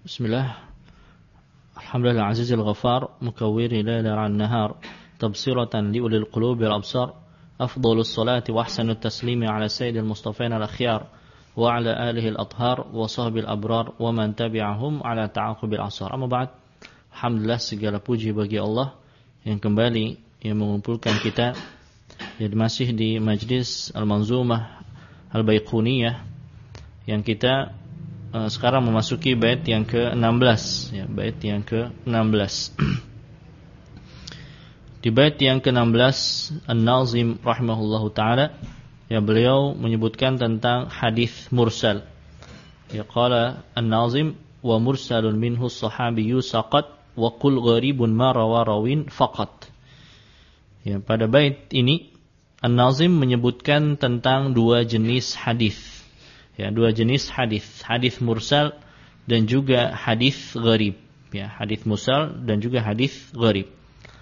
Bismillah. Alhamdulillah azizil ghafar mukawwiri laila an nahar tabsiratan li ulil qulubi wal absar afdhalus salati wa ahsanut taslimi ala sayyidil mustafain al akhyar wa ala alihi al athhar wa sahbil abrar wa man tabi'ahum ala ta'aqubil asar. Amma ba'd. Alhamdulillah, segala puji bagi Allah yang kembali yang mengumpulkan kita masih di majlis Al-Manzumah Al-Baiquniyah yang kita sekarang memasuki bait yang ke-16 ya, bait yang ke-16. Di bait yang ke-16 An-Nazim rahimahullahu taala ya, beliau menyebutkan tentang hadis mursal. Ya, qala An-Nazim wa mursalun minhu as-sahabiyyu saqat wa qul gharibun ma rawa rawin faqat. Ya, pada bait ini An-Nazim menyebutkan tentang dua jenis hadis. Ya, dua jenis hadis, hadis mursal dan juga hadis gharib. Ya, hadis mursal dan juga hadis gharib.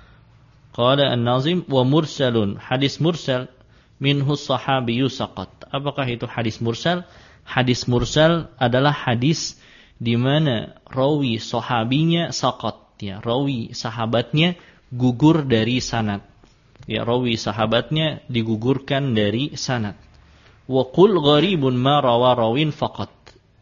Qala An-Nazim wa mursalun, hadis mursal minhu sahabiyyu saqat. Apakah itu hadis mursal? Hadis mursal adalah hadis di mana rawi sahabinya saqat, ya, rawi sahabatnya gugur dari sanad. Ya, rawi sahabatnya digugurkan dari sanad. Wa qul gharibun ma rawa rawin faqat.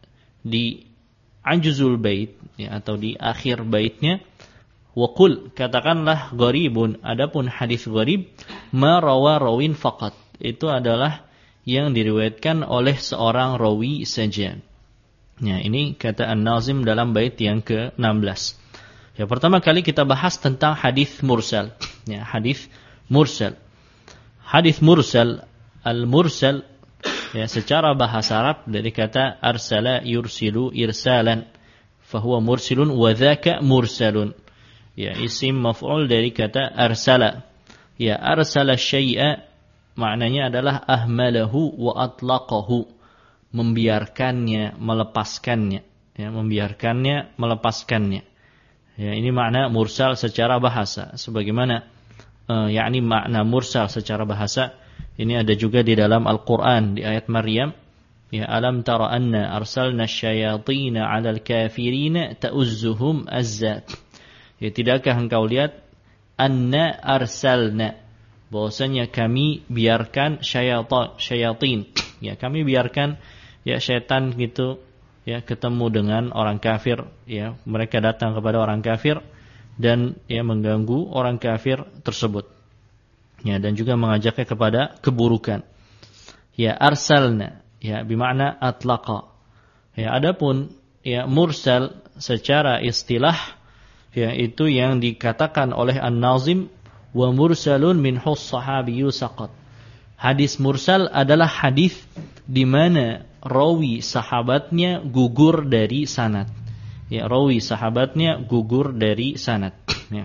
Di ajzul bait ya, atau di akhir baitnya wa qul, katakanlah gharibun, adapun hadis gharib ma rawa rawin faqat, itu adalah yang diriwayatkan oleh seorang rawi saja. Ya, ini kata An-Nazim dalam bait yang ke-16. Ya, pertama kali kita bahas tentang hadis mursal. Ya, hadis mursal. Hadis mursal, al-mursal ya, secara bahasa Arab dari kata arsala yursilu irsalan, fahuwa mursilun wa dzaka mursalun. Ya, isim maf'ul dari kata arsala. Ya, arsala syai'a maknanya adalah ahmalahu wa atlaqahu, membiarkannya, melepaskannya. Ya, membiarkannya, melepaskannya. Ya, ini makna mursal secara bahasa. Sebagaimana yakni makna mursal secara bahasa ini ada juga di dalam Al-Quran di ayat Maryam. Ya, alam tara anna arsalna syayatina 'alal kafirina ta'uzzuhum azza. Ya, tidakkah engkau lihat anna arsalna, bahwasanya kami biarkan syayatin. Ya, kami biarkan ya syaitan gitu ya ketemu dengan orang kafir, ya, mereka datang kepada orang kafir dan ya mengganggu orang kafir tersebut. Ya, dan juga mengajaknya kepada keburukan. Ya, arsalna ya bimakna atlaqa. Ya, adapun ya mursal secara istilah ya itu yang dikatakan oleh An-Nazim wa mursalun minhu sahabiyyu saqat. Hadis mursal adalah hadis di mana rawi sahabatnya gugur dari sanad. Ya, rawi sahabatnya gugur dari sanad. Ya.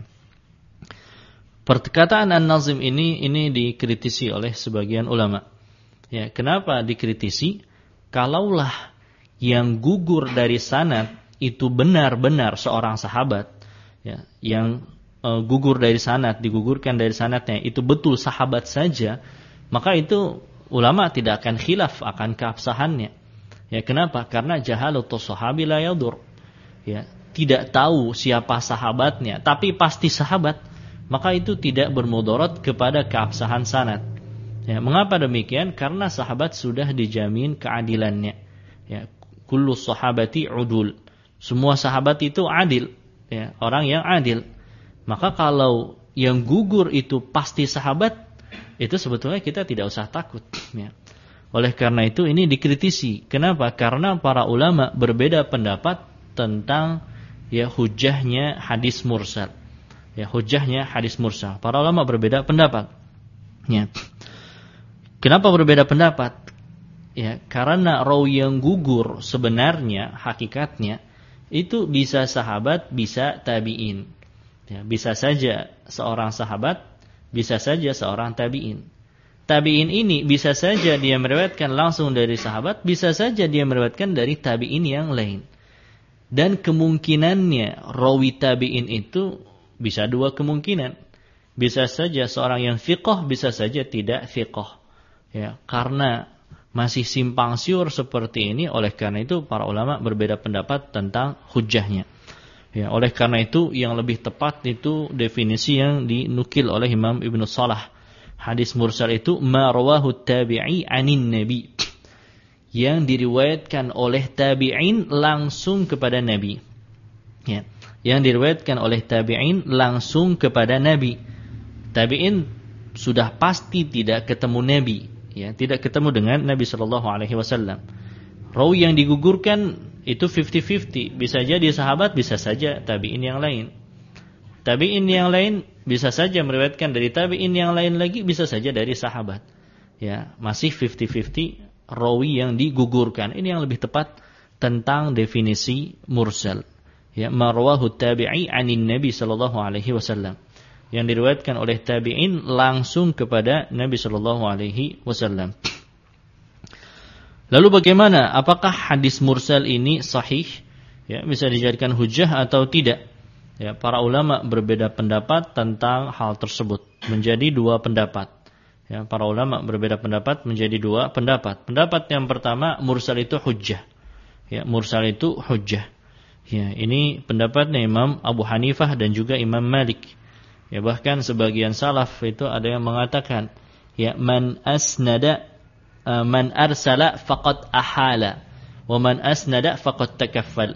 Perkataan An-Nazim ini dikritisi oleh sebagian ulama. Ya, kenapa dikritisi? Kalaulah yang gugur dari sanad itu benar-benar seorang sahabat, ya, yang gugur dari sanad, digugurkan dari sanadnya itu betul sahabat saja, maka itu ulama tidak akan khilaf akan keabsahannya. Ya, kenapa? Karena jahalatus sahabi la yadur. Ya, tidak tahu siapa sahabatnya, tapi pasti sahabat, maka itu tidak bermudarat kepada keabsahan sanad. Ya, mengapa demikian? Karena sahabat sudah dijamin keadilannya. Ya, kullu sahabati udul. Semua sahabat itu adil, ya, orang yang adil. Maka kalau yang gugur itu pasti sahabat, itu sebetulnya kita tidak usah takut. Ya. Oleh karena itu ini dikritisi. Kenapa? Karena para ulama berbeda pendapat tentang ya hujjahnya hadis mursal. Ya, hujjahnya hadis mursal. Para ulama berbeda pendapat. Ya. Kenapa berbeda pendapat? Ya, karena rawi yang gugur sebenarnya hakikatnya itu bisa sahabat, bisa tabi'in. Ya, bisa saja seorang sahabat, bisa saja seorang tabi'in. Tabi'in ini bisa saja dia meriwayatkan langsung dari sahabat, bisa saja dia meriwayatkan dari tabi'in yang lain. Dan kemungkinannya rawi tabi'in itu bisa dua kemungkinan. Bisa saja seorang yang thiqah, bisa saja tidak thiqah. Ya, karena masih simpang siur seperti ini, oleh karena itu para ulama berbeda pendapat tentang hujjahnya. Ya, oleh karena itu yang lebih tepat itu definisi yang dinukil oleh Imam Ibnu Salah. Hadis mursal itu ma rawahu tabi'i anin nabi, yang diriwayatkan oleh tabi'in langsung kepada nabi. Ya, yang diriwayatkan oleh tabi'in langsung kepada nabi. Tabi'in sudah pasti tidak ketemu nabi, ya, tidak ketemu dengan Nabi sallallahu alaihi wasallam. Rawi yang digugurkan itu 50-50, bisa jadi sahabat, bisa saja tabi'in yang lain. Tabi'in yang lain bisa saja meriwayatkan dari tabi'in yang lain lagi, bisa saja dari sahabat. Ya, masih 50-50 rawi yang digugurkan. Ini yang lebih tepat tentang definisi mursal. Ya, marwahu tabi'i anin Nabi sallallahu alaihi wasallam. Yang diriwayatkan oleh tabi'in langsung kepada Nabi sallallahu alaihi wasallam. Lalu bagaimana? Apakah hadis mursal ini sahih? Ya, bisa dijadikan hujjah atau tidak? Ya, para ulama berbeda pendapat tentang hal tersebut. Menjadi dua pendapat. Ya, para ulama berbeda pendapat menjadi dua pendapat. Pendapat yang pertama, mursal itu hujjah. Ya, mursal itu hujjah. Ya, ini pendapatnya Imam Abu Hanifah dan juga Imam Malik. Ya, bahkan sebagian salaf itu ada yang mengatakan, ya, man asnada man arsala faqad ahala wa man asnada faqad takaffal.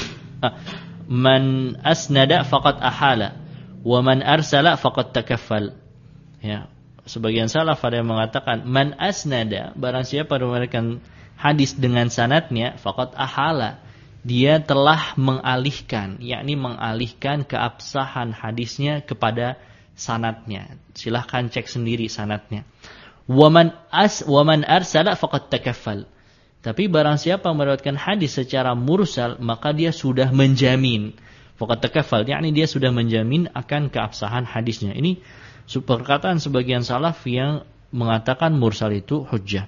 Man asnada faqad ahala wa man arsala faqad takaffal. Ya, sebagian salaf ada yang mengatakan man asnada, barang siapa meriwayatkan hadis dengan sanadnya, faqad ahala, dia telah mengalihkan, yakni mengalihkan keabsahan hadisnya kepada sanadnya. Silahkan cek sendiri sanadnya. Waman arsala faqad takaffal. Tapi barang siapa meriwayatkan hadis secara mursal, maka dia sudah menjamin. Faqad takaffal, yakni dia sudah menjamin akan keabsahan hadisnya. Ini perkataan sebagian salaf yang mengatakan mursal itu hujjah.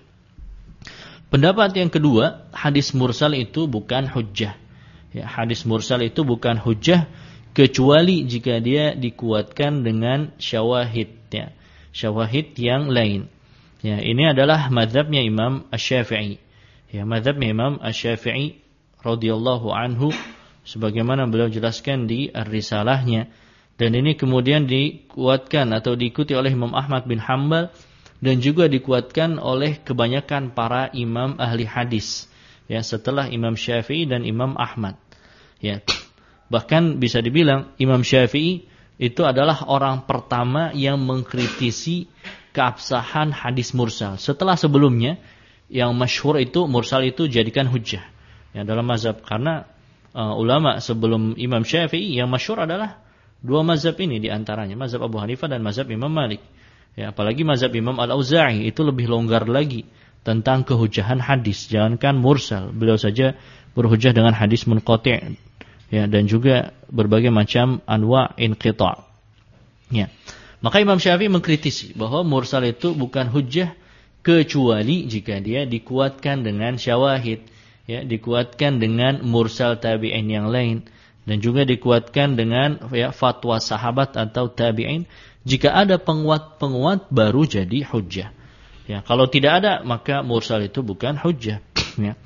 Pendapat yang kedua, hadis mursal itu bukan hujjah. Ya, hadis mursal itu bukan hujjah kecuali jika dia dikuatkan dengan syawahid, ya, syawahid yang lain. Ya, ini adalah mazhabnya Imam Asy-Syafi'i. Ya, mazhabnya Imam Asy-Syafi'i radhiyallahu anhu, sebagaimana beliau jelaskan di Ar-Risalahnya, dan ini kemudian dikuatkan atau diikuti oleh Imam Ahmad bin Hanbal dan juga dikuatkan oleh kebanyakan para imam ahli hadis. Ya, setelah Imam Syafi'i dan Imam Ahmad. Ya, bahkan bisa dibilang Imam Syafi'i itu adalah orang pertama yang mengkritisi keabsahan hadis mursal. Setelah sebelumnya yang masyhur itu mursal itu jadikan hujjah, ya, dalam mazhab, karena ulama sebelum Imam Syafi'i yang masyhur adalah dua mazhab ini, di antaranya mazhab Abu Hanifah dan mazhab Imam Malik. Ya, apalagi mazhab Imam Al-Auza'i itu lebih longgar lagi tentang kehujjahan hadis. Jangankan mursal, beliau saja berhujjah dengan hadis munqati', ya, dan juga berbagai macam anwa' inqita'. Ya. Maka Imam Syafi'i mengkritisi bahwa mursal itu bukan hujjah kecuali jika dia dikuatkan dengan syawahid, ya, dikuatkan dengan mursal tabi'in yang lain, dan juga dikuatkan dengan, ya, fatwa sahabat atau tabi'in. Jika ada penguat-penguat baru jadi hujjah. Ya, kalau tidak ada maka mursal itu bukan hujjah. Ya.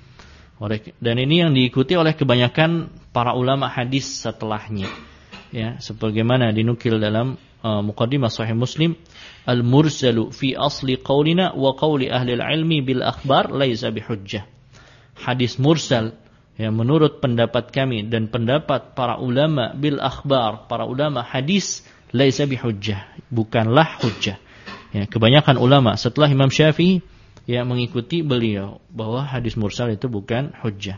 Dan ini yang diikuti oleh kebanyakan para ulama hadis setelahnya. Ya, sebagaimana dinukil dalam muqaddimah Sahih Muslim, al-mursalu fi asli qaulina wa qauli ahli al-ilmi bil akhbar laisa bihujjah. Hadis mursal, ya, menurut pendapat kami dan pendapat para ulama bil akhbar, para ulama hadis, laisa bihujjah, bukanlah hujjah. Ya, kebanyakan ulama setelah Imam Syafi'i, ya, mengikuti beliau bahwa hadis mursal itu bukan hujjah.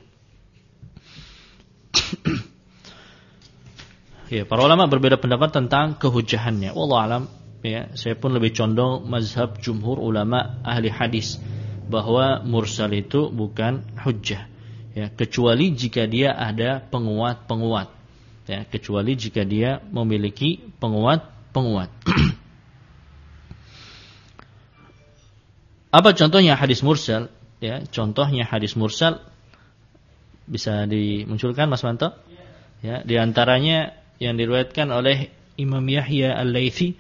Ya, para ulama berbeda pendapat tentang kehujjahannya. Wallahu alam, ya, saya pun lebih condong mazhab jumhur ulama ahli hadis bahwa mursal itu bukan hujjah. Ya, kecuali jika dia ada penguat-penguat. Ya, kecuali jika dia memiliki penguat-penguat. Apa contohnya hadis mursal? Ya, contohnya hadis mursal bisa dimunculkan, Mas Manto? Ya, di antaranya yang diriwayatkan oleh Imam Yahya Al-Laitsi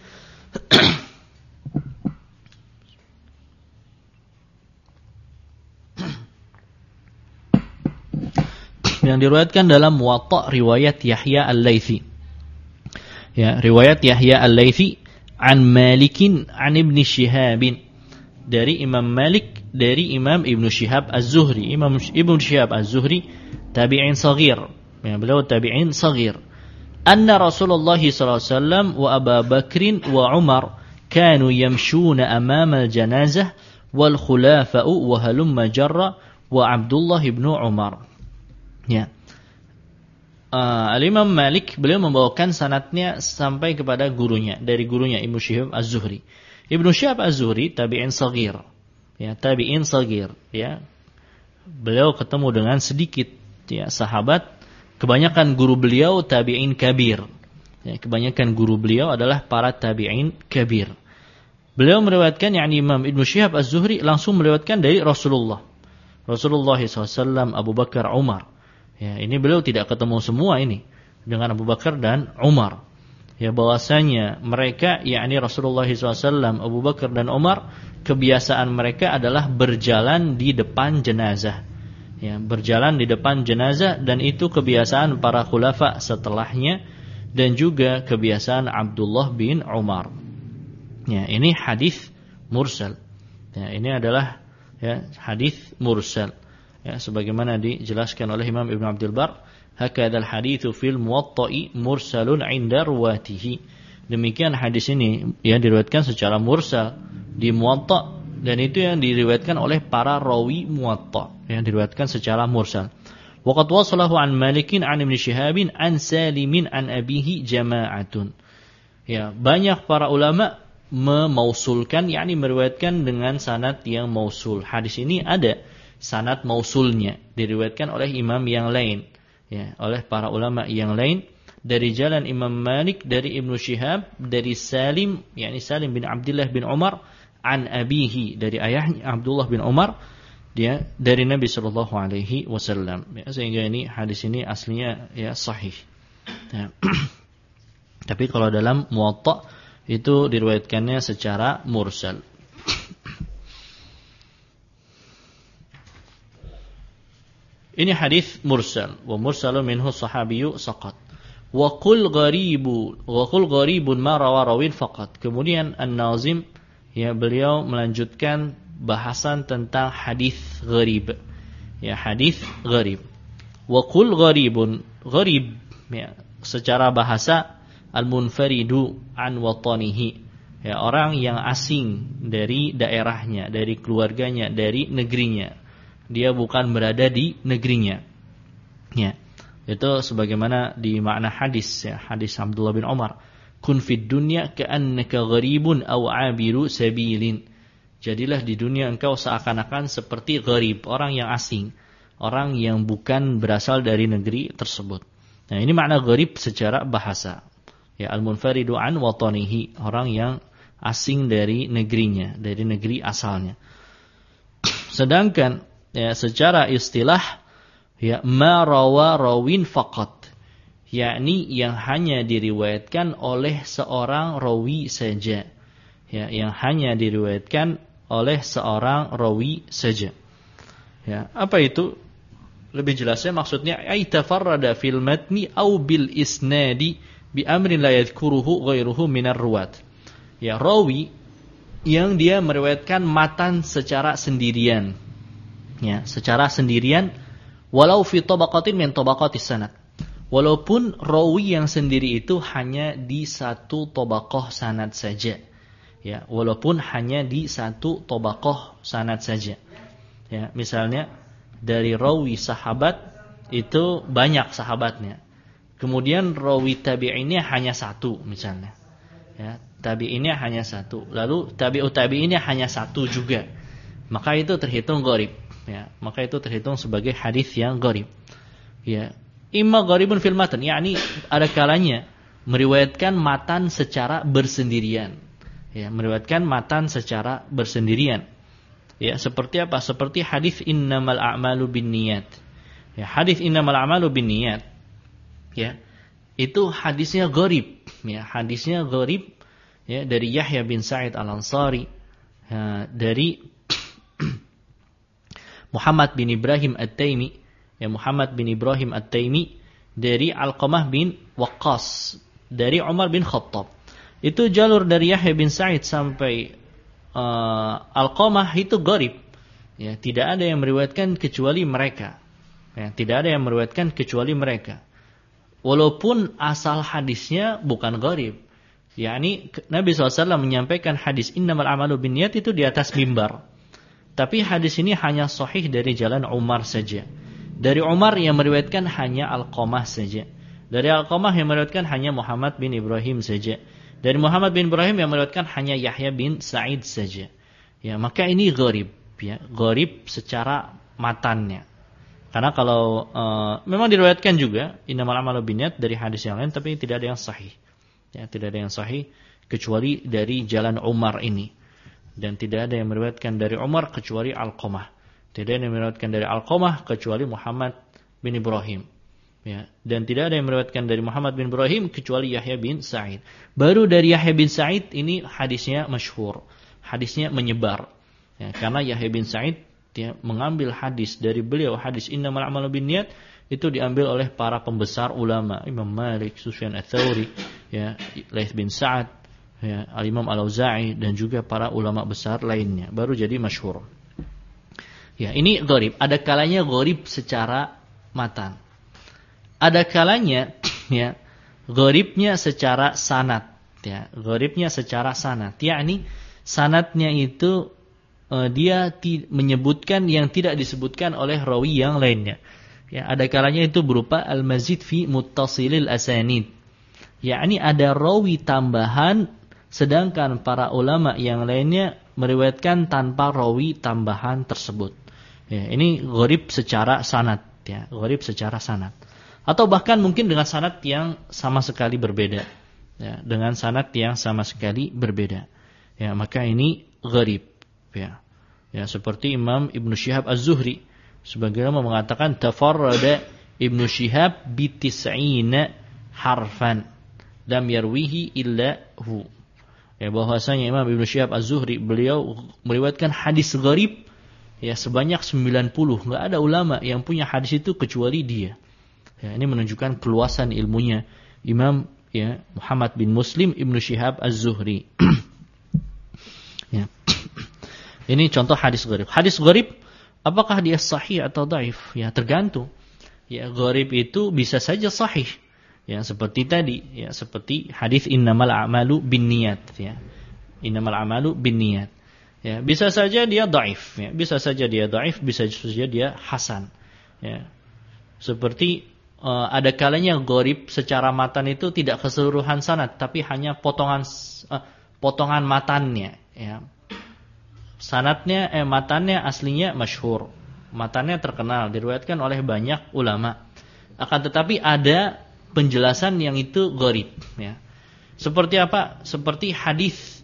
yang diriwayatkan dalam Muwatta riwayat Yahya Al-Laitsi. Ya, riwayat Yahya Al-Laitsi an Malikin an Ibn Shihab, dari Imam Malik dari Imam Ibn Shihab Az-Zuhri. Imam Ibn Shihab Az-Zuhri tabi'in saghir, ya, beliau tabi'in saghir. Anna Rasulullah sallallahu alaihi wasallam wa Abu Bakr wa Umar kanu yamshuna amama al-janazah wal khulafa'u wa halumma jarra wa Abdullah ibn Umar. Ya. Al-Imam Malik beliau membawakan sanadnya sampai kepada gurunya, dari gurunya Ibnu Syihab Az-Zuhri. Ibnu Syihab Az-Zuhri tabi'in saghir. Ya, tabi'in saghir, ya. Beliau ketemu dengan sedikit, ya, sahabat. Kebanyakan guru beliau tabi'in kabir. Ya, kebanyakan guru beliau adalah para tabi'in kabir. Beliau meriwayatkan, yakni Imam Ibnu Syihab Az-Zuhri langsung meriwayatkan dari Rasulullah SAW, Abu Bakar, Umar. Ya, ini beliau tidak ketemu semua ini dengan Abu Bakar dan Umar. Ya, bahwasanya mereka, yakni Rasulullah SAW, Abu Bakar dan Umar, kebiasaan mereka adalah berjalan di depan jenazah. Ya, berjalan di depan jenazah, dan itu kebiasaan para khulafa setelahnya, dan juga kebiasaan Abdullah bin Umar. Ya, ini hadis mursal. Ya, ini adalah, ya, hadis mursal. Ya, sebagaimana dijelaskan oleh Imam Ibn Abdul Bar, hakadzal haditsu fil muwatta'i mursalun 'inda ruwatihi. Demikian hadis ini, ya, diriwayatkan secara mursal di Muwatta, dan itu yang diriwayatkan oleh para rawi Muwatta, yang diriwayatkan secara mursal. Wa qad wasalahu an Malikin an Ibn Shihabin an Salimin an abihi jama'atun. Ya, banyak para ulama memausulkan, yakni meriwayatkan dengan sanad yang mausul. Hadis ini ada sanad mausulnya, diriwayatkan oleh imam yang lain, ya, oleh para ulama yang lain, dari jalan Imam Malik dari Ibnu Syihab dari Salim, yakni Salim bin Abdullah bin Umar, an abihi, dari ayahnya Abdullah bin Umar, dia dari Nabi sallallahu alaihi wasallam. Ya, sehingga ini hadis ini aslinya, ya, sahih. Ya. Tapi kalau dalam Muwatta itu diriwayatkannya secara mursal. Ini hadis mursal, wa mursalun minhu sahabiyyu saqat. Wa qul gharibun ma rawa rawin faqat. Kemudian An-Nazim, ya, beliau melanjutkan bahasan tentang hadis gharib. Ya, hadis gharib. Wa qul gharibun, gharib, ya, secara bahasa al-munfaridu an watanihi. Ya, orang yang asing dari daerahnya, dari keluarganya, dari negerinya. Dia bukan berada di negerinya. Ya, itu sebagaimana di makna hadis, ya, hadis Abdullah bin Umar, kun fid dunya ka'annaka gharibun aw 'abiru sabilin. Jadilah di dunia engkau seakan-akan seperti gharib, orang yang asing, orang yang bukan berasal dari negeri tersebut. Nah, ini makna gharib secara bahasa. Ya, al-munfaridu an watanihi, orang yang asing dari negerinya, dari negeri asalnya. Sedangkan, ya, secara istilah, ya, ma rawa rawin faqat, yakni yang hanya diriwayatkan oleh seorang rawi saja. Ya, yang hanya diriwayatkan oleh seorang rawi saja. Ya, apa itu? Lebih jelasnya maksudnya ay tafarrada fil matni aw bil isnadi bi amrin la yadhkuruhu ghairuhu minar ruwat. Ya, rawi yang dia meriwayatkan matan secara sendirian. Ya, secara sendirian, walau fi tabaqatin min tabaqatis sanad. Walaupun rawi yang sendiri itu hanya di satu tabaqah sanad saja. Ya, walaupun hanya di satu tabaqah sanad saja. Ya, misalnya dari rawi sahabat itu banyak sahabatnya. Kemudian rawi tabi'innya hanya satu misalnya. Ya, tabi'innya hanya satu. Lalu tabi'innya hanya satu juga. Maka itu terhitung gharib. Ya, maka itu terhitung sebagai hadis yang gharib. Ya, imma gharibun fil matan, yakni ada kalanya meriwayatkan matan secara bersendirian. Ya, meriwayatkan matan secara bersendirian. Ya, seperti apa? Seperti hadis innamal a'malu binniyat. Ya, hadis innamal a'malu binniyat. Ya, itu hadisnya gharib. Ya, hadisnya gharib, ya, dari Yahya bin Sa'id Al-Ansari, ya, dari Muhammad bin Ibrahim At-Taimi, ya Muhammad bin Ibrahim At-Taimi dari Alqamah bin Waqqas dari Umar bin Khattab. Itu jalur dari Yahya bin Sa'id sampai Alqamah itu gharib. Ya, tidak ada yang meriwayatkan kecuali mereka. Ya, tidak ada yang meriwayatkan kecuali mereka. Walaupun asal hadisnya bukan gharib. yakni Nabi SAW menyampaikan hadis innamal a'malu binniyat itu di atas mimbar. Tapi hadis ini hanya sahih dari jalan Umar saja. Dari Umar yang meriwayatkan hanya Alqamah saja. Dari Alqamah yang meriwayatkan hanya Muhammad bin Ibrahim saja. Dari Muhammad bin Ibrahim yang meriwayatkan hanya Yahya bin Sa'id saja. Ya, maka ini gharib, ya, gharib secara matannya. Karena kalau memang diriwayatkan juga innamal a'malu binniyat dari hadis yang lain, tapi tidak ada yang sahih. Ya, tidak ada yang sahih kecuali dari jalan Umar ini. Dan tidak ada yang meriwayatkan dari Umar kecuali Alqamah. Tidak ada yang meriwayatkan dari Alqamah kecuali Muhammad bin Ibrahim. Ya, dan tidak ada yang meriwayatkan dari Muhammad bin Ibrahim kecuali Yahya bin Sa'id. Baru dari Yahya bin Sa'id ini hadisnya masyhur. Hadisnya menyebar. Ya, karena Yahya bin Sa'id dia mengambil hadis dari beliau, hadis innamal a'malu binniyat itu diambil oleh para pembesar ulama, Imam Malik, Sufyan Ats-Tsauri, ya, Laits bin Sa'ad, ya, Al-Imam Al-Auza'i dan juga para ulama besar lainnya. Baru jadi masyhur. Ya, ini gharib. Ada kalanya gharib secara matan. Ada kalanya ya gharibnya secara sanad, ya, gharibnya secara sanad. Yakni sanadnya itu dia menyebutkan yang tidak disebutkan oleh rawi yang lainnya. Ya, ada kalanya itu berupa al-mazid fi muttasilil asanid. Yakni ada rawi tambahan sedangkan para ulama yang lainnya meriwayatkan tanpa rawi tambahan tersebut. Ya, ini gharib secara sanad, ya, gharib secara sanad. Atau bahkan mungkin dengan sanad yang sama sekali berbeda. Ya, dengan sanad yang sama sekali berbeda. Ya, maka ini gharib. Ya. Ya, seperti Imam Ibnu Syihab Az-Zuhri sebagaimana mengatakan tafarrada Ibnu Syihab bi 90 harfan lam yarwihi illa hu. Ya, bahwasanya Imam Ibnu Syihab Az-Zuhri beliau meriwayatkan hadis gharib ya sebanyak 90. Enggak ada ulama yang punya hadis itu kecuali dia. Ya, ini menunjukkan keluasan ilmunya Imam ya Muhammad bin Muslim Ibnu Syihab Az-Zuhri. Ya. Ini contoh hadis gharib. Hadis gharib apakah dia sahih atau dhaif? Ya, tergantung. Ya, gharib itu bisa saja sahih. Ya, seperti tadi, ya, seperti hadis innamal a'malu binniyat, ya. Innamal a'malu binniyat. Ya, bisa saja dia dhaif, ya. Bisa saja dia dhaif, bisa saja dia hasan. Ya. Seperti ada kalanya gharib secara matan itu tidak keseluruhan sanad, tapi hanya potongan matannya, ya. Sanadnya matannya aslinya masyhur. Matannya terkenal, diriwayatkan oleh banyak ulama. Akan tetapi ada penjelasan yang itu gharib, ya. Seperti apa? Seperti hadis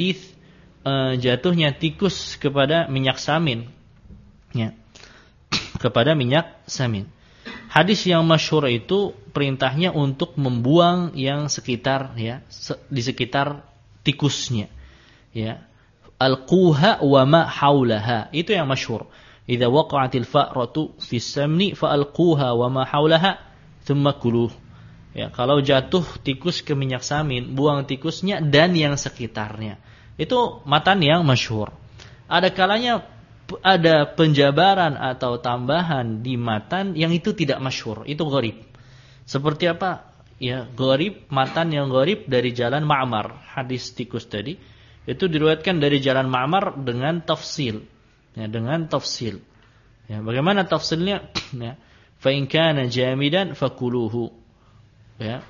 jatuhnya tikus kepada minyak samin. Ya. Kepada minyak samin. Hadis yang masyhur itu perintahnya untuk membuang yang sekitar ya, di sekitar tikusnya. Ya. Alquha wa ma haulaha, itu yang masyhur. Idza waqa'atil fa'ratu fis samni fa'alquha wa ma haulaha thumma kuluh. Ya, kalau jatuh tikus ke minyak samin, buang tikusnya dan yang sekitarnya. Itu matan yang masyhur. Ada kalanya ada penjabaran atau tambahan di matan yang itu tidak masyhur, itu gharib. Seperti apa? Ya, gharib, matan yang gharib dari jalan Ma'mar, hadis tikus tadi. Itu diriwayatkan dari jalan Ma'mar dengan tafsil. Ya, dengan tafsil. Ya, bagaimana tafsilnya? Ya, fa in kana jamidan fakuluhu. Ya,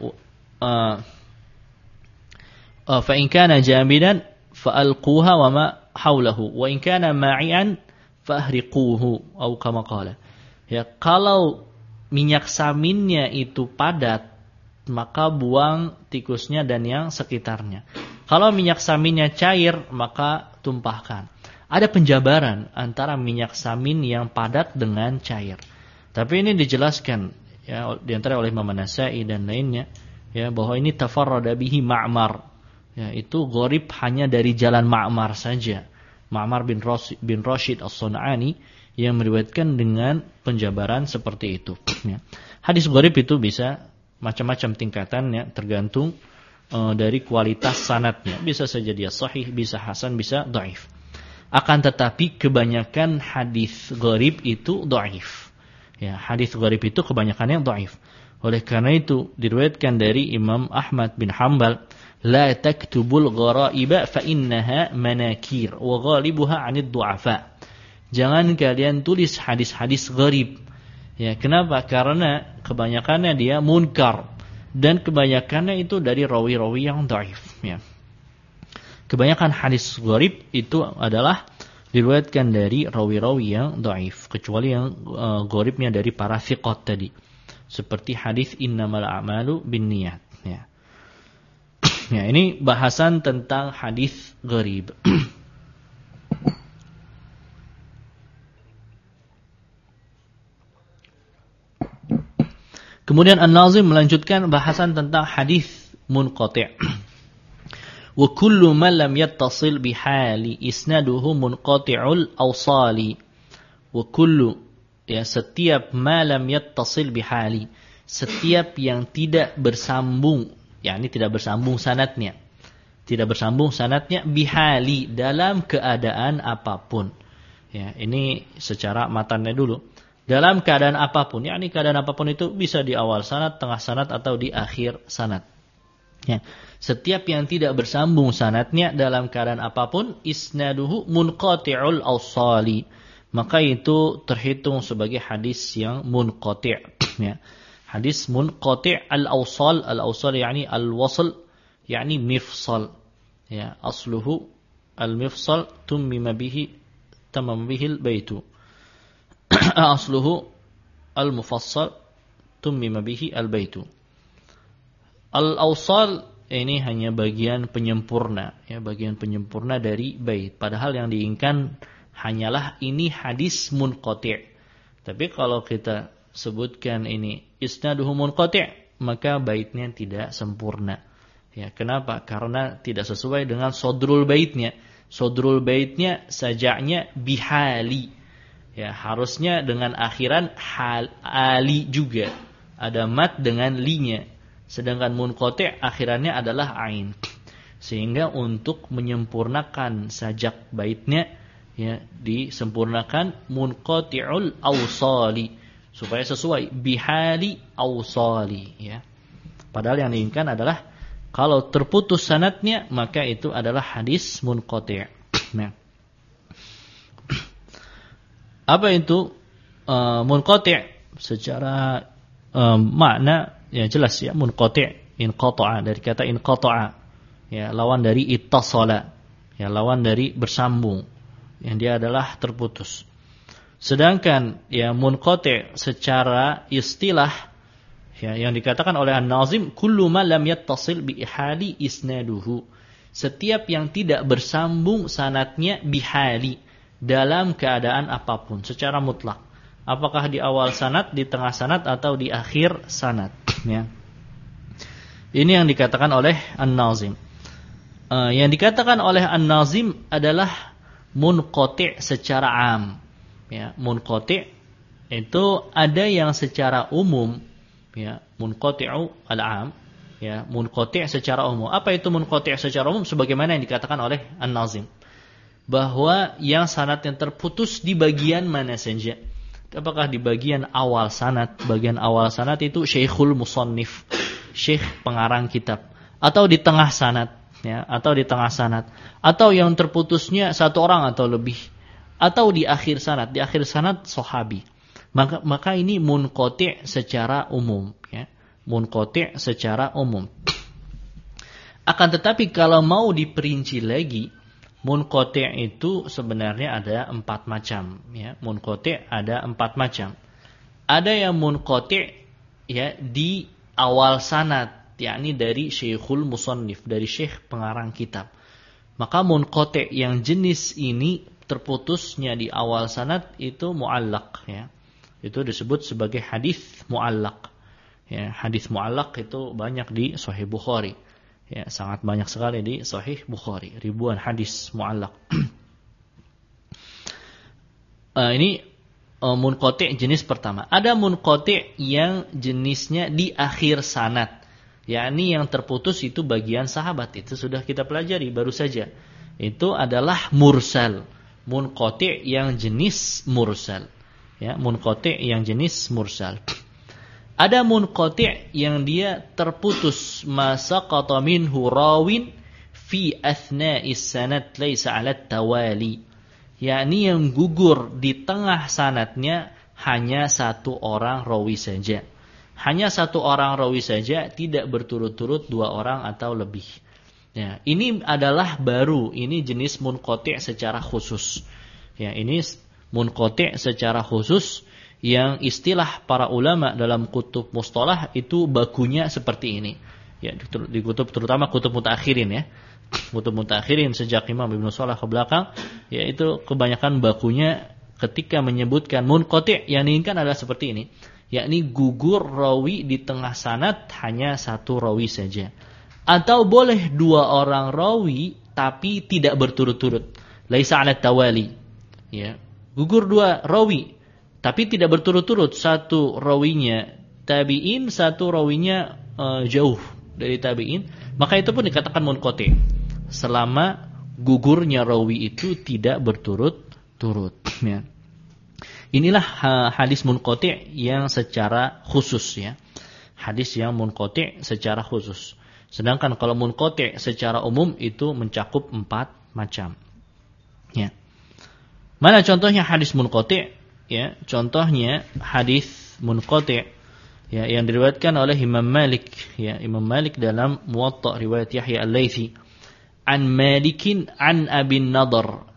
fa in kana jamidan fa'alquha wa ma haulahu wa in kana ma'ian fahriquhu atau kama qala. Ya, kalau minyak saminnya itu padat, maka buang tikusnya dan yang sekitarnya. Kalau minyak saminnya cair, maka tumpahkan. Ada penjabaran antara minyak samin yang padat dengan cair. Tapi ini dijelaskan ya di antara oleh Imam An-Nasa'i dan lainnya ya bahwa ini tafarrada bihi Ma'mar. Ya, itu gharib hanya dari jalan Ma'mar saja. Ma'mar bin Rashid As-Sun'ani yang meriwayatkan dengan penjabaran seperti itu. Ya. Hadis gharib itu bisa macam-macam tingkatannya, tergantung dari kualitas sanadnya. Bisa saja dia sahih, bisa hasan, bisa dhaif. Akan tetapi kebanyakan hadis gharib itu dhaif. Ya, hadis gharib itu kebanyakannya dhaif. Oleh karena itu diriwayatkan dari Imam Ahmad bin Hanbal, la taktubul ghara'iba fa innaha manakir wa ghalibuha 'anid du'afa. Jangan kalian tulis hadis-hadis gharib. Ya, kenapa? Karena kebanyakannya dia munkar dan kebanyakannya itu dari rawi-rawi yang dhaif, ya. Kebanyakan hadis gharib itu adalah diriwayatkan dari rawi-rawi yang dhaif, kecuali yang gharibnya dari para thiqat tadi. Seperti hadis innamal a'malu binniyat, ya. Ya, ini bahasan tentang hadis gharib. Kemudian An-Nazim melanjutkan bahasan tentang hadis munqati'. Wa kullu man lam yattasil bihali isnaduhu munqati'ul awsali. Wa kullu, ya, setiap ma lam yattasil bihali, setiap yang tidak bersambung, yakni tidak bersambung sanadnya. Tidak bersambung sanadnya bihali, dalam keadaan apapun. Ya, ini secara matannya dulu. Dalam keadaan apapun, yakni keadaan apapun itu bisa di awal sanad, tengah sanad, atau di akhir sanad. Ya. Setiap yang tidak bersambung sanadnya dalam keadaan apapun, isnaduhu munqati'ul awsali, maka itu terhitung sebagai hadis yang munqati'. Ya. Hadis munqati' al-awsal, al-awsal yakni al-wasl, yakni mifsal. Ya, asluhu al-mifsal tummima bihi tamam bihi al-baitu. Asluhu al-mufassal tummima bihi al-baitu. Al-awsal ini hanya bagian penyempurna, ya, bagian penyempurna dari bait. Padahal yang diinginkan hanyalah ini hadis munqati'. Tapi kalau kita sebutkan ini isnaduhu munqati', maka baitnya tidak sempurna. Ya, kenapa? Karena tidak sesuai dengan sodrul baitnya. Sodrul baitnya sajaknya bihali. Ya, harusnya dengan akhiran hal ali juga. Ada mat dengan linya. Sedangkan munqati' akhirannya adalah ain. Sehingga untuk menyempurnakan sajak baitnya, ya, disempurnakan munqati'ul awsali, supaya sesuai bihali awsali, ya. Padahal yang diinginkan adalah kalau terputus sanadnya, maka itu adalah hadis munqati'. Nah, apa itu munqati'? Secara makna ya jelas, ya, munqati' inqata'a, dari kata inqata'a, ya, lawan dari ittasala, ya, lawan dari bersambung, yang dia adalah terputus. Sedangkan ya munqati' secara istilah, ya, yang dikatakan oleh An-Nazim, kullu ma lam yattasil bi ihali isnaduhu, setiap yang tidak bersambung sanadnya bihali, dalam keadaan apapun, secara mutlak. Apakah di awal sanad, di tengah sanad, atau di akhir sanad, ya. Ini yang dikatakan oleh An-Nazim. Yang dikatakan oleh An-Nazim adalah munqati' secara am. Ya, munqati' itu ada yang secara umum, ya, munqati'u al-am, ya, munqati' secara umum. Apa itu munqati' secara umum? Sebagaimana yang dikatakan oleh An-Nazim, bahwa yang sanad yang terputus di bagian mana saja. Apakah di bagian awal sanad? Bagian awal sanad itu syekhul musannif, syekh pengarang kitab, atau di tengah sanad, ya, atau di tengah sanad, atau yang terputusnya satu orang atau lebih, atau di akhir sanad. Di akhir sanad sahabi. Maka ini munqati' secara umum, ya. Munqati' secara umum. Akan tetapi kalau mau diperinci lagi, munqati' itu sebenarnya ada 4 macam, ya. Munqati' ada 4 macam. Ada yang munqati', ya, di awal sanad, yakni dari syekhul musannif, dari syekh pengarang kitab. Maka munqati' yang jenis ini terputusnya di awal sanad itu mu'allaq, ya. Itu disebut sebagai hadis mu'allaq. Ya, hadis mu'allaq itu banyak di Sahih Bukhari. Ya, sangat banyak sekali di Sahih Bukhari, ribuan hadis mu'allaq. Ini munqati' jenis pertama. Ada munqati' yang jenisnya di akhir sanad, yakni yang terputus itu bagian sahabat. Itu sudah kita pelajari baru saja. Itu adalah mursal, munqati' yang jenis mursal. Ya, munqati' yang jenis mursal. Ada munqati' yang dia terputus masaqata minhu rawin fi athna'is sanad laisa 'ala tawali. Yakni yang gugur di tengah sanadnya hanya satu orang rawi saja. Hanya satu orang rawi saja, tidak berturut-turut dua orang atau lebih. Ya, ini adalah baru, ini jenis munqati' secara khusus. Ya, ini munqati' secara khusus yang istilah para ulama dalam kutub mustalah itu bakunya seperti ini. Ya, di kutub terutama kutub mutakhirin ya. Kutub mutakhirin sejak Imam Ibnu Shalah ke belakang, yaitu kebanyakan bakunya ketika menyebutkan munqati' yang diinginkan adalah seperti ini, yakni gugur rawi di tengah sanad hanya satu rawi saja. Atau boleh dua orang rawi tapi tidak berturut-turut, laisa 'ala tawali. Ya, gugur dua rawi tapi tidak berturut-turut, satu rawinya tabi'in, satu rawinya jauh dari tabi'in, maka itu pun dikatakan munqati' selama gugurnya rawi itu tidak berturut-turut. Ya. Inilah hadis munqati' yang secara khusus ya. Hadis yang munqati' secara khusus. Sedangkan kalau munqati' secara umum itu mencakup 4 macam. Ya. Mana contohnya hadis munqati'? Ya, contohnya hadis munqati' ya yang diriwayatkan oleh Imam Malik ya, Imam Malik dalam Muwatta riwayat Yahya Al-Laitsi an Malikin an Abi Nadhr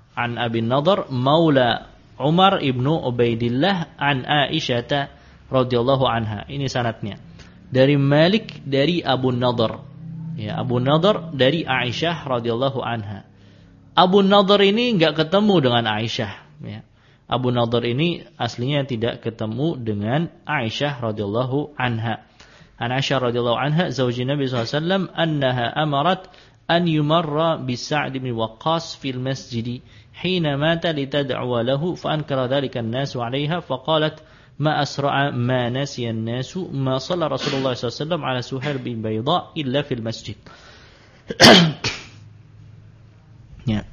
maula Umar ibnu Ubaidillah an Aisyah radhiyallahu anha. Ini sanadnya dari Malik dari Abu Nadhr ya, Abu Nadhr dari Aisyah radhiyallahu anha. Abu Nadhr ini enggak ketemu dengan Aisyah ya. Abu Nadhr ini aslinya tidak ketemu dengan Aisyah radhiyallahu anha. An Aisyah radhiyallahu anha zauji Nabi sallallahu alaihi wasallam annaha amarat an yumarra bi Sa'd bin Waqqas fil masjid hina mata litad'u lahu fa ankara dhalika an-nas 'alayha fa qalat ma asra'a ma nasiya an-nas ma shalla Rasulullah sallallahu alaihi wasallam 'ala Suhail bin Bayda illa fil masjid. Ya.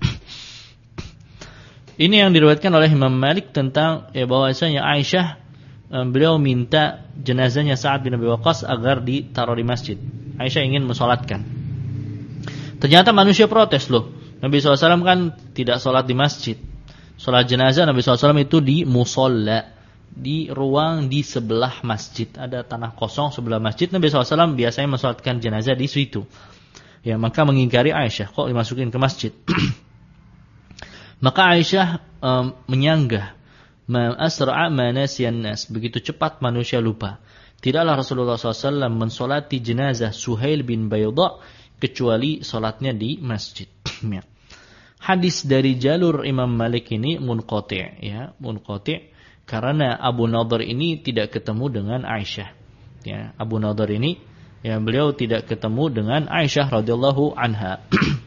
Ini yang diriwayatkan oleh Imam Malik tentang bahwasanya Aisyah beliau minta jenazahnya Sa'ad bin Abi Waqqas agar ditaruh di masjid. Aisyah ingin mensolatkan. Ternyata manusia protes loh. Nabi SAW kan tidak sholat di masjid. Sholat jenazah Nabi SAW itu di musolla, di ruang di sebelah masjid. Ada tanah kosong sebelah masjid. Nabi SAW biasanya mensolatkan jenazah di situ. Ya, maka mengingkari Aisyah, kok dimasukin ke masjid? Maka Aisyah menyanggah, ma asra'a ma nasiyan nas, begitu cepat manusia lupa. Tidaklah Rasulullah SAW mensolati jenazah Suhail bin Bayda kecuali solatnya di masjid. Ya. Hadis dari jalur Imam Malik ini munqati' ya, munqati' karena Abu Nadhr ini tidak ketemu dengan Aisyah. Ya, Abu Nadhr ini ya beliau tidak ketemu dengan Aisyah radhiyallahu anha.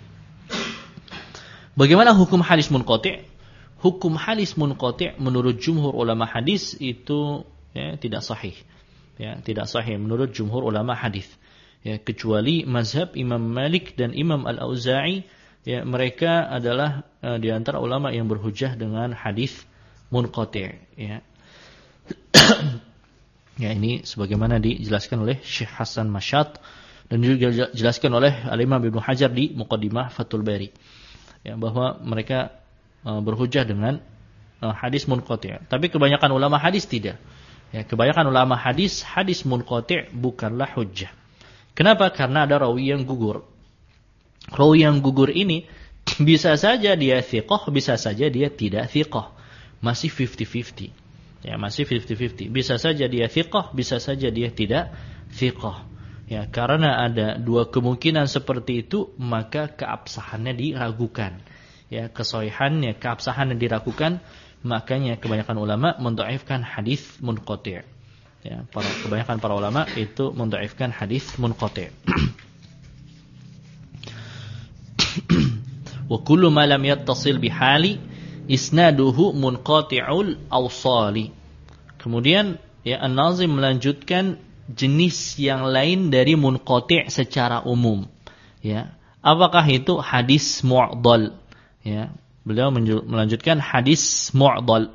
Bagaimana hukum hadis munqati'? Hukum hadis munqati' menurut jumhur ulama hadis itu ya, tidak sahih. Ya, tidak sahih menurut jumhur ulama hadis. Ya, kecuali mazhab Imam Malik dan Imam Al-Auza'i, ya mereka adalah di antara ulama yang berhujjah dengan hadis munqati'. Ya. Ya, ini sebagaimana dijelaskan oleh Syekh Hasan Masyad dan juga dijelaskan oleh Al-Imam Ibnu Hajar di Muqaddimah Fathul Bari. Ya, bahwa mereka berhujjah dengan hadis munqati'. Tapi kebanyakan ulama hadis tidak. Ya, kebanyakan ulama hadis munqati' bukanlah hujjah. Kenapa? Karena ada rawi yang gugur. Rawi yang gugur ini bisa saja dia thiqah, bisa saja dia tidak thiqah. Masih 50-50. Ya, masih 50-50. Bisa saja dia thiqah, bisa saja dia tidak thiqah. Ya, karena ada dua kemungkinan seperti itu, maka keabsahannya diragukan. Ya, kesahihannya, keabsahannya diragukan, makanya kebanyakan ulama mendhaifkan hadis munqati'. Ya, kebanyakan para ulama itu mendhaifkan hadis munqati'. Wa kullu ma lam yattasil bihali isnaduhu munqati'ul awsali. Kemudian ya An-Nazim melanjutkan jenis yang lain dari munqati' secara umum. Ya, apakah itu hadis mu'dhal? Ya, beliau melanjutkan hadis mu'dhal.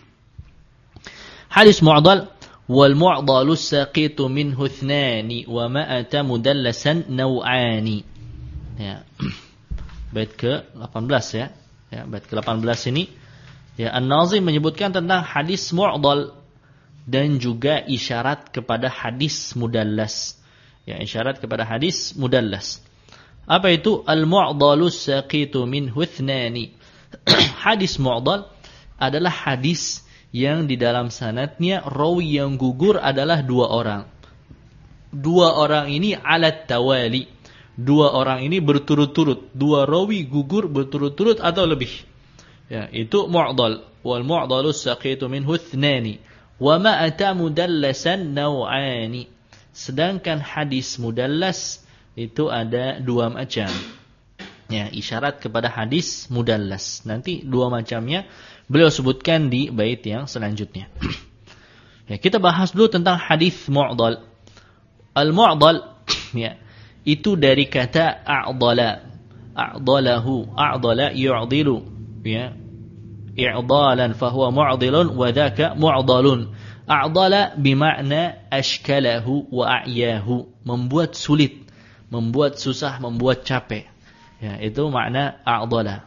Hadis mu'dhal wal mu'dhalu saqitu minhu ithnani wa ma ata mudallasan naw'ani. Ya. Bait ke-18 ya. Ya, bait ke-18 ini ya An-Nazim menyebutkan tentang hadis mu'dhal dan juga isyarat kepada hadis mudallas. Ya, isyarat kepada hadis mudallas. Apa itu al-mu'dhalu saqitu minhu ithnani? Hadis mu'dhal adalah hadis yang di dalam sanadnya rawi yang gugur adalah dua orang. Dua orang ini alat tawali. Dua orang ini berturut-turut. Dua rawi gugur berturut-turut atau lebih. Ya, itu mu'dhal. Wal mu'dhalu saqitu minhu ithnani. Wa ma ata mudallasan naw'ani. Sedangkan hadis mudallas itu ada dua macam. Ya, isyarat kepada hadis mudallas. Nanti dua macamnya beliau sebutkan di bait yang selanjutnya. Ya, kita bahas dulu tentang hadis mu'dhal. Al-mu'dhal ya, itu dari kata a'dhala. A'dhalahu, a'dhala yu'dhilu. Ya. I'dalan fahuwa mu'dhilun wa dhaka mu'dhalun. A'dhala bima'na ashkalahu wa a'yahu. Membuat sulit, membuat susah, membuat capek. Ya, itu makna a'dhala.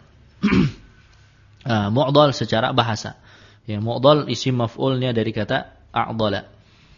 Mu'dhal secara bahasa. Ya, mu'dhal isim maf'ulnya dari kata a'dhala.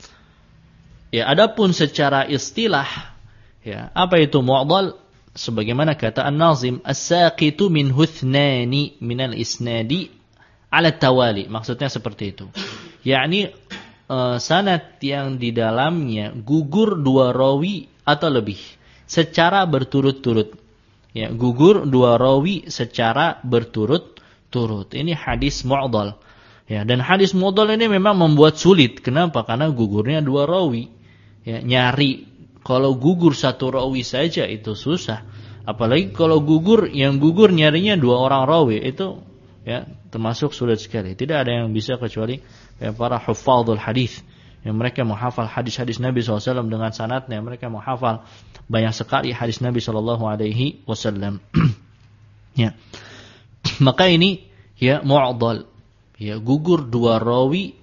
Ya, adapun secara istilah, ya, apa itu mu'dhal? Sebagaimana kata An-Nazim, as-saqitu minhu ithnani minal isnadi ala tawali. Maksudnya seperti itu. Yakni sanad yang di dalamnya gugur dua rawi atau lebih secara berturut-turut. Ya, gugur dua rawi secara berturut-turut. Ini hadis mu'dhal. Ya, dan hadis mu'dhal ini memang membuat sulit. Kenapa? Karena gugurnya dua rawi. Ya, nyari kalau gugur satu rawi saja itu susah. Apalagi kalau gugur, yang gugur nyarinya dua orang rawi, itu ya termasuk sulit sekali. Tidak ada yang bisa kecuali ya, para huffadhul hadis. Yang mereka menghafal hadis-hadis Nabi SAW dengan sanadnya, mereka menghafal banyak sekali hadis Nabi SAW. Ya. Maka ini ya mu'dhal. Ya, gugur dua rawi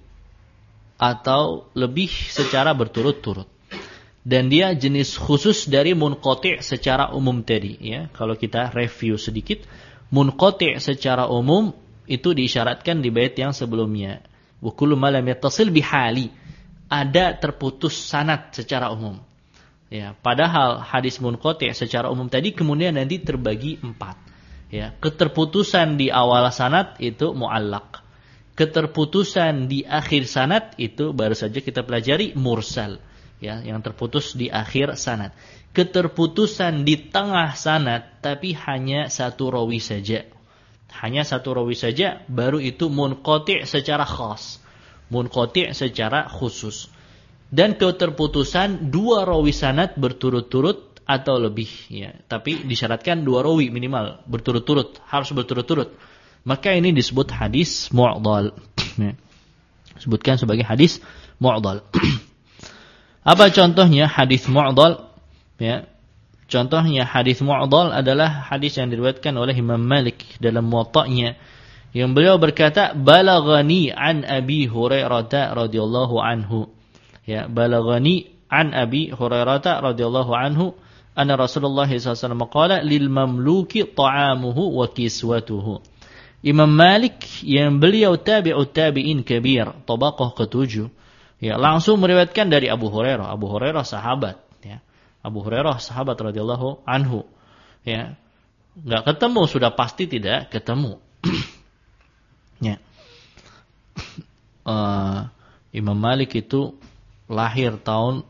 atau lebih secara berturut-turut. Dan dia jenis khusus dari munqati' secara umum tadi. Ya, kalau kita review sedikit, munqati' secara umum itu diisyaratkan di bait yang sebelumnya. Wa kullu ma lam yattasil bihali. Ada terputus sanad secara umum. Ya, padahal hadis munqati' secara umum tadi kemudian nanti terbagi 4. Ya, keterputusan di awal sanad itu mu'allaq. Keterputusan di akhir sanad itu baru saja kita pelajari mursal. Ya, yang terputus di akhir sanad. Keterputusan di tengah sanad tapi hanya satu rawi saja. Hanya satu rawi saja, baru itu munqati' secara khas. Munqati' secara khusus. Dan keterputusan dua rawi sanad berturut-turut atau lebih, ya. Tapi disyaratkan dua rawi minimal berturut-turut, harus berturut-turut. Maka ini disebut hadis mu'dhal. Ya. Disebutkan sebagai hadis mu'dhal. Apa contohnya hadis mu'dhal? Ya. Contohnya hadis mu'dhal adalah hadis yang diriwayatkan oleh Imam Malik dalam Muwatta'nya, yang beliau berkata, "Balaghani an Abi Hurairah radhiyallahu anhu." Ya, balaghani an Abi Hurairah radhiyallahu anhu anna Rasulullah sallallahu alaihi wasallam qala lil mamluki ta'amuhu wa kiswatuhu. Imam Malik yang beliau tabi'ut tabi'in kabir, tabaqah ke-7. Ya, langsung meriwayatkan dari Abu Hurairah. Abu Hurairah sahabat, ya. Abu Hurairah sahabat radhiyallahu anhu. Ya. Enggak ketemu, sudah pasti tidak ketemu. Ya. Imam Malik itu lahir tahun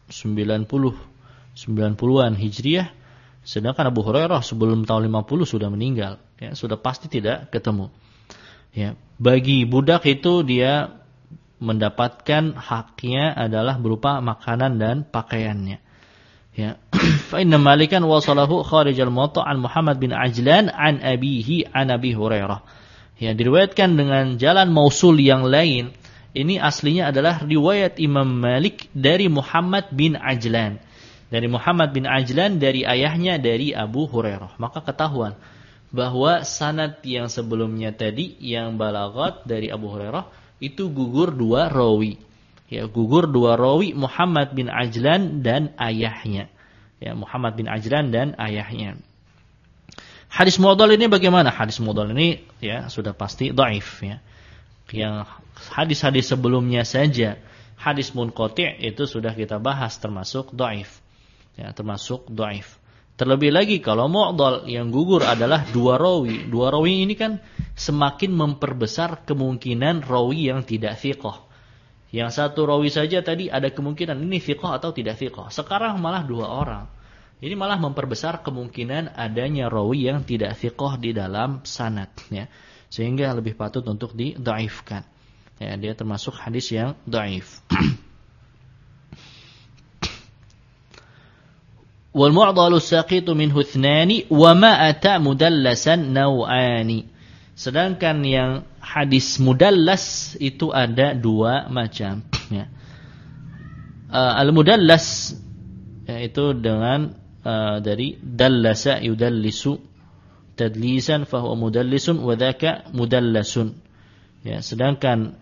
90-an Hijriah, sedangkan Abu Hurairah sebelum tahun 50 sudah meninggal. Ya, sudah pasti tidak ketemu. Ya, bagi budak itu dia mendapatkan haknya adalah berupa makanan dan pakaiannya. Ya. Fa inna Malikan wasalahu kharijal Muwatta' an Muhammad bin Ajlan an abihi an Abi Hurairah. Ya, diriwayatkan dengan jalan mausul yang lain. Ini aslinya adalah riwayat Imam Malik dari Muhammad bin Ajlan. Dari Muhammad bin Ajlan dari ayahnya dari Abu Hurairah. Maka ketahuan bahwa sanad yang sebelumnya tadi yang balaghat dari Abu Hurairah itu gugur 2 rawi. Ya, gugur 2 rawi Muhammad bin Ajlan dan ayahnya. Ya, Muhammad bin Ajlan dan ayahnya. Hadis mu'dhal ini bagaimana? Hadis mu'dhal ini ya sudah pasti dhaif ya. Yang hadis-hadis sebelumnya saja hadis munqati' itu sudah kita bahas termasuk dhaif. Ya, termasuk dhaif. Terlebih lagi kalau mu'dhal yang gugur adalah 2 rawi. 2 rawi ini kan semakin memperbesar kemungkinan rawi yang tidak thiqah. Yang satu rawi saja tadi ada kemungkinan ini thiqah atau tidak thiqah. Sekarang malah 2 orang. Ini malah memperbesar kemungkinan adanya rawi yang tidak thiqah di dalam sanad ya. Sehingga lebih patut untuk didhaifkan. Ya, dia termasuk hadis yang dhaif. Wal mu'dhalu saqitu minhu ithnani wa ma ata mudallasan naw'ani. Sedangkan yang hadis mudallas itu ada 2 macam ya. Al-mudallas yaitu dengan dari dallasa yudallisu tadlisan fa huwa mudallisun wa dzaka mudallasun. Ya, sedangkan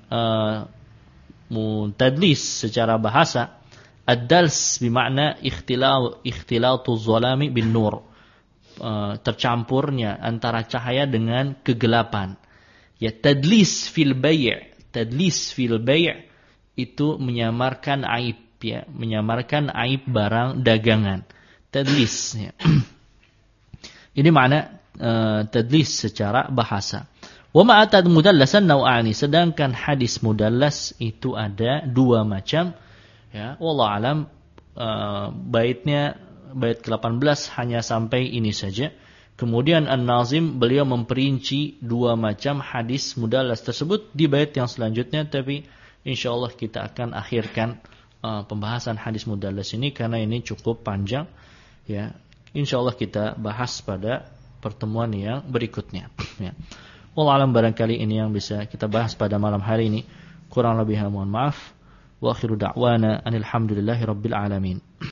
tadlis secara bahasa ad-dals bermakna ikhtilatu zalami bin nur. Tercampurnya antara cahaya dengan kegelapan. Ya, tadlis fil bai'. Tadlis fil bai' itu menyamarkan aib ya, menyamarkan aib barang dagangan. Tadlis ya. Ini makna tadlis secara bahasa. Wa ma atad mudallasan naw'ani. Sedangkan hadis mudallas itu ada 2 macam. Ya, wallahu alam baitnya bait ke-18 hanya sampai ini saja. Kemudian An-Nazim beliau memperinci 2 macam hadis mudallas tersebut di bait yang selanjutnya, tapi insyaallah kita akan akhirkan pembahasan hadis mudallas ini karena ini cukup panjang ya. Insyaallah kita bahas pada pertemuan yang berikutnya ya. Wallahu alam, barangkali ini yang bisa kita bahas pada malam hari ini. Kurang lebihnya mohon maaf. Wa akhiru da'wana anil hamdulillahi rabbil alamin.